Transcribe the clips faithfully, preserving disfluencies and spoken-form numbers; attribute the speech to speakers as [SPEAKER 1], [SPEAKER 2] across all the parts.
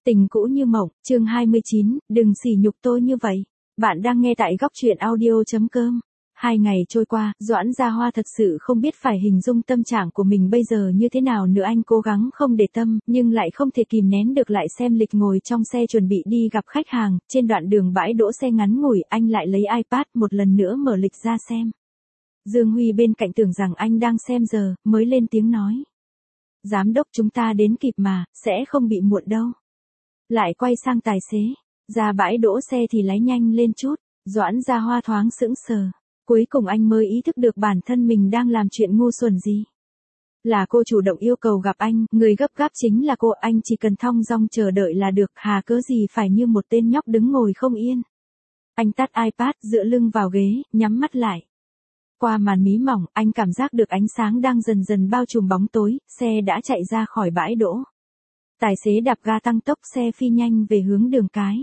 [SPEAKER 1] Tình cũ như mộng, chương hai mươi chín, đừng sỉ nhục tôi như vậy. Bạn đang nghe tại góc truyện audio chấm com. Hai ngày trôi qua, Doãn Gia Hoa thật sự không biết phải hình dung tâm trạng của mình bây giờ như thế nào nữa. Anh cố gắng không để tâm, nhưng lại không thể kìm nén được lại xem lịch, ngồi trong xe chuẩn bị đi gặp khách hàng. Trên đoạn đường bãi đỗ xe ngắn ngủi, anh lại lấy iPad một lần nữa mở lịch ra xem. Dương Huy bên cạnh tưởng rằng anh đang xem giờ, mới lên tiếng nói. Giám đốc, chúng ta đến kịp mà, sẽ không bị muộn đâu. Lại quay sang tài xế, ra bãi đỗ xe thì lái nhanh lên chút. Doãn Gia Hoa thoáng sững sờ. Cuối cùng anh mới ý thức được bản thân mình đang làm chuyện ngu xuẩn gì. Là cô chủ động yêu cầu gặp anh, người gấp gáp chính là cô, anh chỉ cần thong dong chờ đợi là được, hà cớ gì phải như một tên nhóc đứng ngồi không yên. Anh tắt iPad, dựa lưng vào ghế, nhắm mắt lại. Qua màn mí mỏng, anh cảm giác được ánh sáng đang dần dần bao trùm bóng tối, xe đã chạy ra khỏi bãi đỗ. Tài xế đạp ga tăng tốc, xe phi nhanh về hướng đường cái.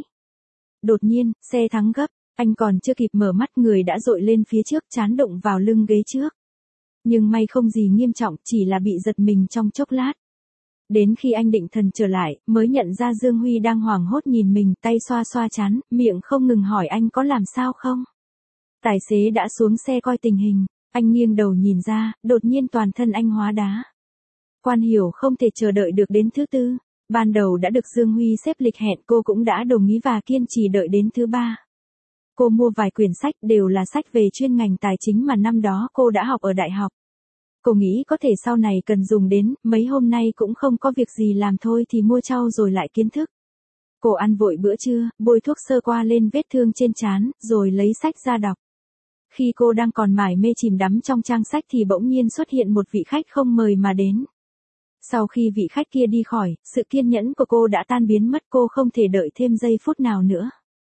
[SPEAKER 1] Đột nhiên, xe thắng gấp, anh còn chưa kịp mở mắt, người đã dội lên phía trước, trán đụng vào lưng ghế trước. Nhưng may không gì nghiêm trọng, chỉ là bị giật mình trong chốc lát. Đến khi anh định thần trở lại, mới nhận ra Dương Huy đang hoảng hốt nhìn mình, tay xoa xoa trán, miệng không ngừng hỏi anh có làm sao không. Tài xế đã xuống xe coi tình hình, anh nghiêng đầu nhìn ra, đột nhiên toàn thân anh hóa đá. Quan Hiểu không thể chờ đợi được đến thứ tư. Ban đầu đã được Dương Huy xếp lịch hẹn, cô cũng đã đồng ý và kiên trì đợi đến thứ ba. Cô mua vài quyển sách, đều là sách về chuyên ngành tài chính mà năm đó cô đã học ở đại học. Cô nghĩ có thể sau này cần dùng đến, mấy hôm nay cũng không có việc gì làm thôi thì mua trau rồi lại kiến thức. Cô ăn vội bữa trưa, bôi thuốc sơ qua lên vết thương trên trán, rồi lấy sách ra đọc. Khi cô đang còn mải mê chìm đắm trong trang sách thì bỗng nhiên xuất hiện một vị khách không mời mà đến. Sau khi vị khách kia đi khỏi, sự kiên nhẫn của cô đã tan biến mất, cô không thể đợi thêm giây phút nào nữa.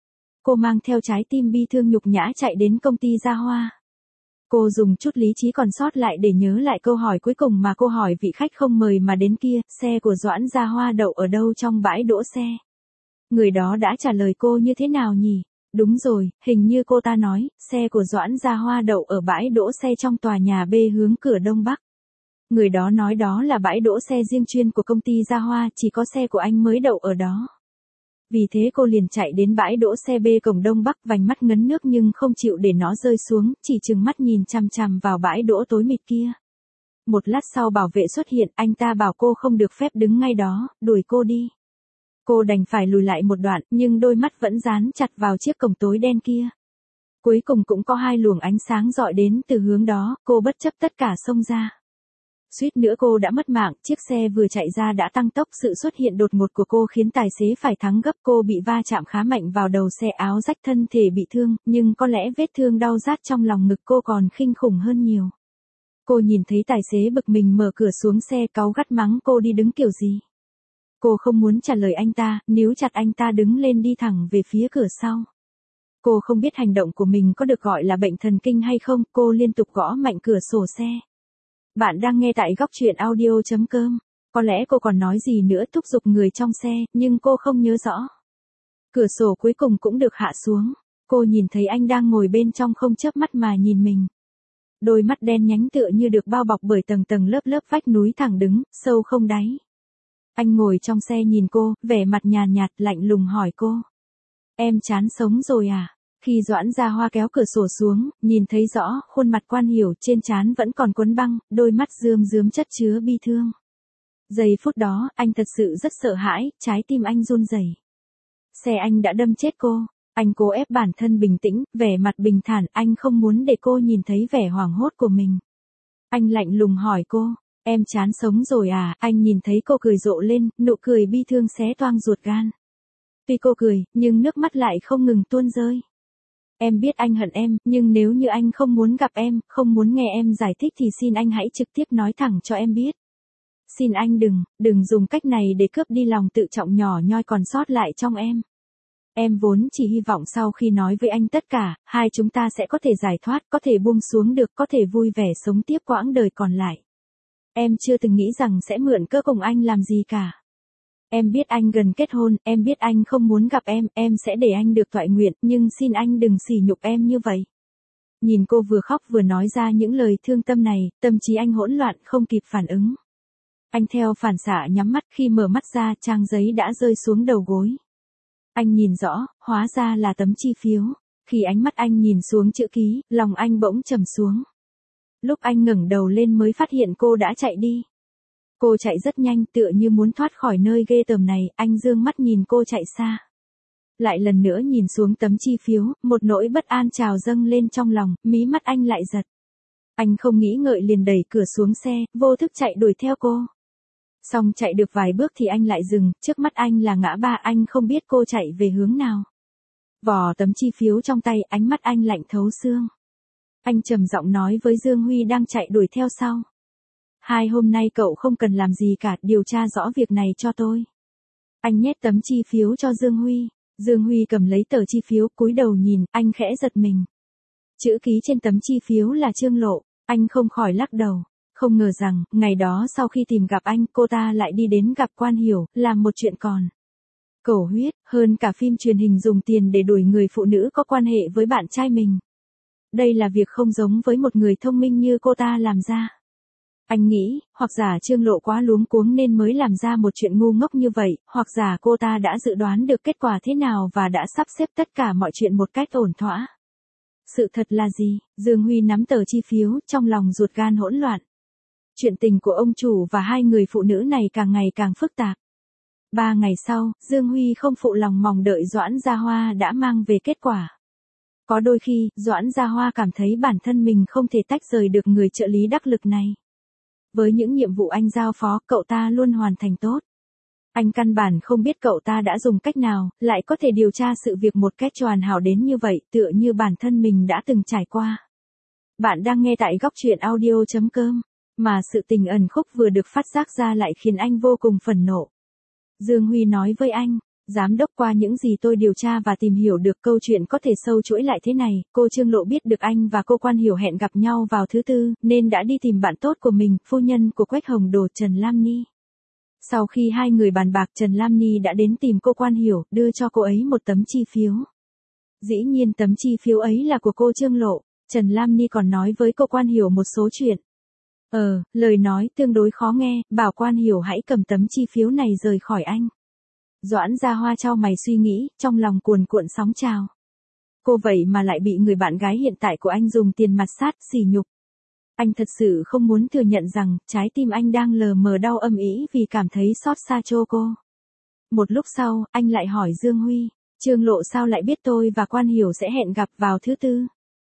[SPEAKER 1] Cô mang theo trái tim bi thương nhục nhã chạy đến công ty Gia Hoa. Cô dùng chút lý trí còn sót lại để nhớ lại câu hỏi cuối cùng mà cô hỏi vị khách không mời mà đến kia, xe của Doãn Gia Hoa đậu ở đâu trong bãi đỗ xe. Người đó đã trả lời cô như thế nào nhỉ? Đúng rồi, hình như cô ta nói, xe của Doãn Gia Hoa đậu ở bãi đỗ xe trong tòa nhà B hướng cửa đông bắc. Người đó nói đó là bãi đỗ xe riêng chuyên của công ty Gia Hoa, chỉ có xe của anh mới đậu ở đó. Vì thế cô liền chạy đến bãi đỗ xe B cổng đông bắc, vành mắt ngấn nước nhưng không chịu để nó rơi xuống, chỉ trừng mắt nhìn chằm chằm vào bãi đỗ tối mịt kia. Một lát sau bảo vệ xuất hiện, anh ta bảo cô không được phép đứng ngay đó, đuổi cô đi. Cô đành phải lùi lại một đoạn, nhưng đôi mắt vẫn dán chặt vào chiếc cổng tối đen kia. Cuối cùng cũng có hai luồng ánh sáng rọi đến từ hướng đó, cô bất chấp tất cả xông ra. Suýt nữa cô đã mất mạng, chiếc xe vừa chạy ra đã tăng tốc, sự xuất hiện đột ngột của cô khiến tài xế phải thắng gấp, cô bị va chạm khá mạnh vào đầu xe, áo rách, thân thể bị thương, nhưng có lẽ vết thương đau rát trong lòng ngực cô còn kinh khủng hơn nhiều. Cô nhìn thấy tài xế bực mình mở cửa xuống xe, cáu gắt mắng cô đi đứng kiểu gì. Cô không muốn trả lời anh ta, níu chặt anh ta đứng lên đi thẳng về phía cửa sau. Cô không biết hành động của mình có được gọi là bệnh thần kinh hay không, cô liên tục gõ mạnh cửa sổ xe. Bạn đang nghe tại góc truyện audio chấm com. Có lẽ cô còn nói gì nữa thúc giục người trong xe, nhưng cô không nhớ rõ. Cửa sổ cuối cùng cũng được hạ xuống. Cô nhìn thấy anh đang ngồi bên trong không chớp mắt mà nhìn mình. Đôi mắt đen nhánh tựa như được bao bọc bởi tầng tầng lớp lớp vách núi thẳng đứng, sâu không đáy. Anh ngồi trong xe nhìn cô, vẻ mặt nhàn nhạt, lạnh lùng hỏi cô. Em chán sống rồi à? Khi Doãn Gia Hoa kéo cửa sổ xuống, nhìn thấy rõ, khuôn mặt Quan Hiểu, trên trán vẫn còn quấn băng, đôi mắt rơm rớm chất chứa bi thương. Giây phút đó, anh thật sự rất sợ hãi, trái tim anh run rẩy. Xe anh đã đâm chết cô. Anh cố ép bản thân bình tĩnh, vẻ mặt bình thản, anh không muốn để cô nhìn thấy vẻ hoảng hốt của mình. Anh lạnh lùng hỏi cô, em chán sống rồi à? Anh nhìn thấy cô cười rộ lên, nụ cười bi thương xé toang ruột gan. Tuy cô cười, nhưng nước mắt lại không ngừng tuôn rơi. Em biết anh hận em, nhưng nếu như anh không muốn gặp em, không muốn nghe em giải thích thì xin anh hãy trực tiếp nói thẳng cho em biết. Xin anh đừng, đừng dùng cách này để cướp đi lòng tự trọng nhỏ nhoi còn sót lại trong em. Em vốn chỉ hy vọng sau khi nói với anh tất cả, hai chúng ta sẽ có thể giải thoát, có thể buông xuống được, có thể vui vẻ sống tiếp quãng đời còn lại. Em chưa từng nghĩ rằng sẽ mượn cớ cùng anh làm gì cả. Em biết anh gần kết hôn, em biết anh không muốn gặp em, em sẽ để anh được toại nguyện, nhưng xin anh đừng sỉ nhục em như vậy. Nhìn cô vừa khóc vừa nói ra những lời thương tâm này, tâm trí anh hỗn loạn không kịp phản ứng. Anh theo phản xạ nhắm mắt, khi mở mắt ra trang giấy đã rơi xuống đầu gối. Anh nhìn rõ, hóa ra là tấm chi phiếu. Khi ánh mắt anh nhìn xuống chữ ký, lòng anh bỗng trầm xuống. Lúc anh ngẩng đầu lên mới phát hiện cô đã chạy đi. Cô chạy rất nhanh, tựa như muốn thoát khỏi nơi ghê tởm này, anh dương mắt nhìn cô chạy xa. Lại lần nữa nhìn xuống tấm chi phiếu, một nỗi bất an trào dâng lên trong lòng, mí mắt anh lại giật. Anh không nghĩ ngợi liền đẩy cửa xuống xe, vô thức chạy đuổi theo cô. Xong chạy được vài bước thì anh lại dừng, trước mắt anh là ngã ba, anh không biết cô chạy về hướng nào. Vò tấm chi phiếu trong tay, ánh mắt anh lạnh thấu xương. Anh trầm giọng nói với Dương Huy đang chạy đuổi theo sau. Hai hôm nay cậu không cần làm gì cả, điều tra rõ việc này cho tôi. Anh nhét tấm chi phiếu cho Dương Huy. Dương Huy cầm lấy tờ chi phiếu, cúi đầu nhìn, anh khẽ giật mình. Chữ ký trên tấm chi phiếu là Trương Lộ, anh không khỏi lắc đầu. Không ngờ rằng, ngày đó sau khi tìm gặp anh, cô ta lại đi đến gặp Quan Hiểu, làm một chuyện còn cầu huyết, hơn cả phim truyền hình dùng tiền để đuổi người phụ nữ có quan hệ với bạn trai mình. Đây là việc không giống với một người thông minh như cô ta làm ra. Anh nghĩ, hoặc giả Trương Lộ quá luống cuống nên mới làm ra một chuyện ngu ngốc như vậy, hoặc giả cô ta đã dự đoán được kết quả thế nào và đã sắp xếp tất cả mọi chuyện một cách ổn thỏa. Sự thật là gì? Dương Huy nắm tờ chi phiếu, trong lòng ruột gan hỗn loạn. Chuyện tình của ông chủ và hai người phụ nữ này càng ngày càng phức tạp. Ba ngày sau, Dương Huy không phụ lòng mong đợi Doãn Gia Hoa đã mang về kết quả. Có đôi khi, Doãn Gia Hoa cảm thấy bản thân mình không thể tách rời được người trợ lý đắc lực này. Với những nhiệm vụ anh giao phó, cậu ta luôn hoàn thành tốt. Anh căn bản không biết cậu ta đã dùng cách nào, lại có thể điều tra sự việc một cách hoàn hảo đến như vậy, tựa như bản thân mình đã từng trải qua. Bạn đang nghe tại góc truyện audio chấm com, mà sự tình ẩn khúc vừa được phát giác ra lại khiến anh vô cùng phẫn nộ. Dương Huy nói với anh, giám đốc, qua những gì tôi điều tra và tìm hiểu được, câu chuyện có thể sâu chuỗi lại thế này. Cô Trương Lộ biết được anh và cô Quan Hiểu hẹn gặp nhau vào thứ tư, nên đã đi tìm bạn tốt của mình, phu nhân của Quách Hồng Đồ, Trần Lam Ni. Sau khi hai người bàn bạc, Trần Lam Ni đã đến tìm cô Quan Hiểu, đưa cho cô ấy một tấm chi phiếu. Dĩ nhiên tấm chi phiếu ấy là của cô Trương Lộ. Trần Lam Ni còn nói với cô Quan Hiểu một số chuyện. Ờ, lời nói tương đối khó nghe, bảo Quan Hiểu hãy cầm tấm chi phiếu này rời khỏi anh. Doãn Gia Hoa chau mày suy nghĩ, trong lòng cuồn cuộn sóng trào. Cô vậy mà lại bị người bạn gái hiện tại của anh dùng tiền mặt sát, sỉ nhục. Anh thật sự không muốn thừa nhận rằng, trái tim anh đang lờ mờ đau âm ỉ vì cảm thấy xót xa cho cô. Một lúc sau, anh lại hỏi Dương Huy, Trương Lộ sao lại biết tôi và Quan Hiểu sẽ hẹn gặp vào thứ tư?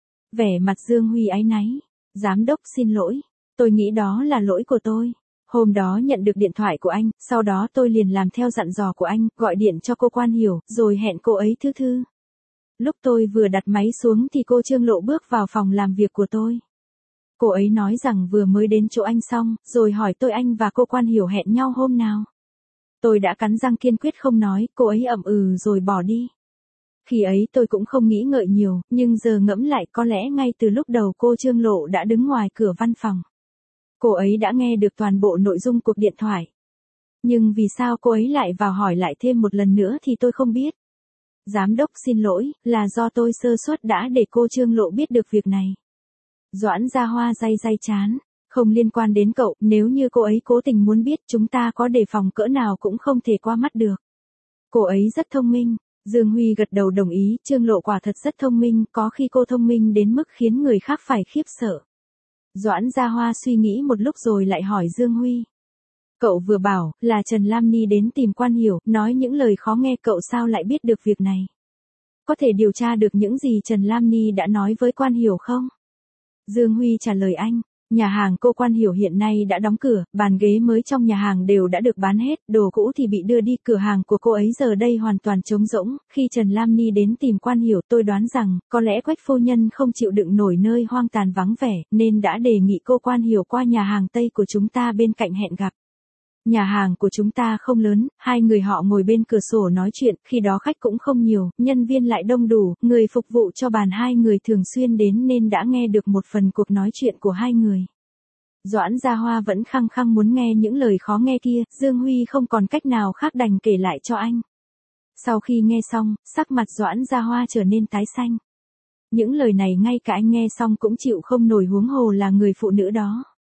[SPEAKER 1] Vẻ mặt Dương Huy áy náy, giám đốc xin lỗi, tôi nghĩ đó là lỗi của tôi. Hôm đó nhận được điện thoại của anh, sau đó tôi liền làm theo dặn dò của anh, gọi điện cho cô Quan Hiểu, rồi hẹn cô ấy thứ thư. Lúc tôi vừa đặt máy xuống thì cô Trương Lộ bước vào phòng làm việc của tôi. Cô ấy nói rằng vừa mới đến chỗ anh xong, rồi hỏi tôi anh và cô Quan Hiểu hẹn nhau hôm nào. Tôi đã cắn răng kiên quyết không nói, cô ấy ậm ừ rồi bỏ đi. Khi ấy tôi cũng không nghĩ ngợi nhiều, nhưng giờ ngẫm lại có lẽ ngay từ lúc đầu cô Trương Lộ đã đứng ngoài cửa văn phòng. Cô ấy đã nghe được toàn bộ nội dung cuộc điện thoại. Nhưng vì sao cô ấy lại vào hỏi lại thêm một lần nữa thì tôi không biết. Giám đốc xin lỗi, là do tôi sơ suất đã để cô Trương Lộ biết được việc này. Doãn Gia Hoa day day chán, không liên quan đến cậu, nếu như cô ấy cố tình muốn biết chúng ta có đề phòng cỡ nào cũng không thể qua mắt được. Cô ấy rất thông minh. Dương Huy gật đầu đồng ý, Trương Lộ quả thật rất thông minh, có khi cô thông minh đến mức khiến người khác phải khiếp sợ. Doãn Gia Hoa suy nghĩ một lúc rồi lại hỏi Dương Huy. Cậu vừa bảo, là Trần Lam Ni đến tìm Quan Hiểu, nói những lời khó nghe, cậu sao lại biết được việc này? Có thể điều tra được những gì Trần Lam Ni đã nói với Quan Hiểu không? Dương Huy trả lời anh, nhà hàng cô Quan Hiểu hiện nay đã đóng cửa, bàn ghế mới trong nhà hàng đều đã được bán hết, đồ cũ thì bị đưa đi, cửa hàng của cô ấy giờ đây hoàn toàn trống rỗng. Khi Trần Lam Ni đến tìm Quan Hiểu, tôi đoán rằng, có lẽ Quách phu nhân không chịu đựng nổi nơi hoang tàn vắng vẻ, nên đã đề nghị cô Quan Hiểu qua nhà hàng Tây của chúng ta bên cạnh hẹn gặp. Nhà hàng của chúng ta không lớn, hai người họ ngồi bên cửa sổ nói chuyện, khi đó khách cũng không nhiều, nhân viên lại đông đủ, người phục vụ cho bàn hai người thường xuyên đến nên đã nghe được một phần cuộc nói chuyện của hai người. Doãn Gia Hoa vẫn khăng khăng muốn nghe những lời khó nghe kia, Dương Huy không còn cách nào khác đành kể lại cho anh. Sau khi nghe xong, sắc mặt Doãn Gia Hoa trở nên tái xanh. Những lời này ngay cả anh nghe xong cũng chịu không nổi, huống hồ là người phụ nữ đó.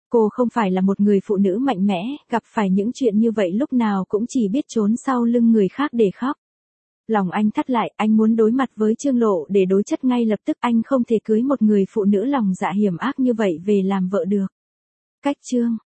[SPEAKER 1] Cô không phải là một người phụ nữ mạnh mẽ, gặp phải những chuyện như vậy lúc nào cũng chỉ biết trốn sau lưng người khác để khóc. Lòng anh thắt lại, anh muốn đối mặt với Trương Lộ để đối chất ngay lập tức, anh không thể cưới một người phụ nữ lòng dạ hiểm ác như vậy về làm vợ được. Cách Trương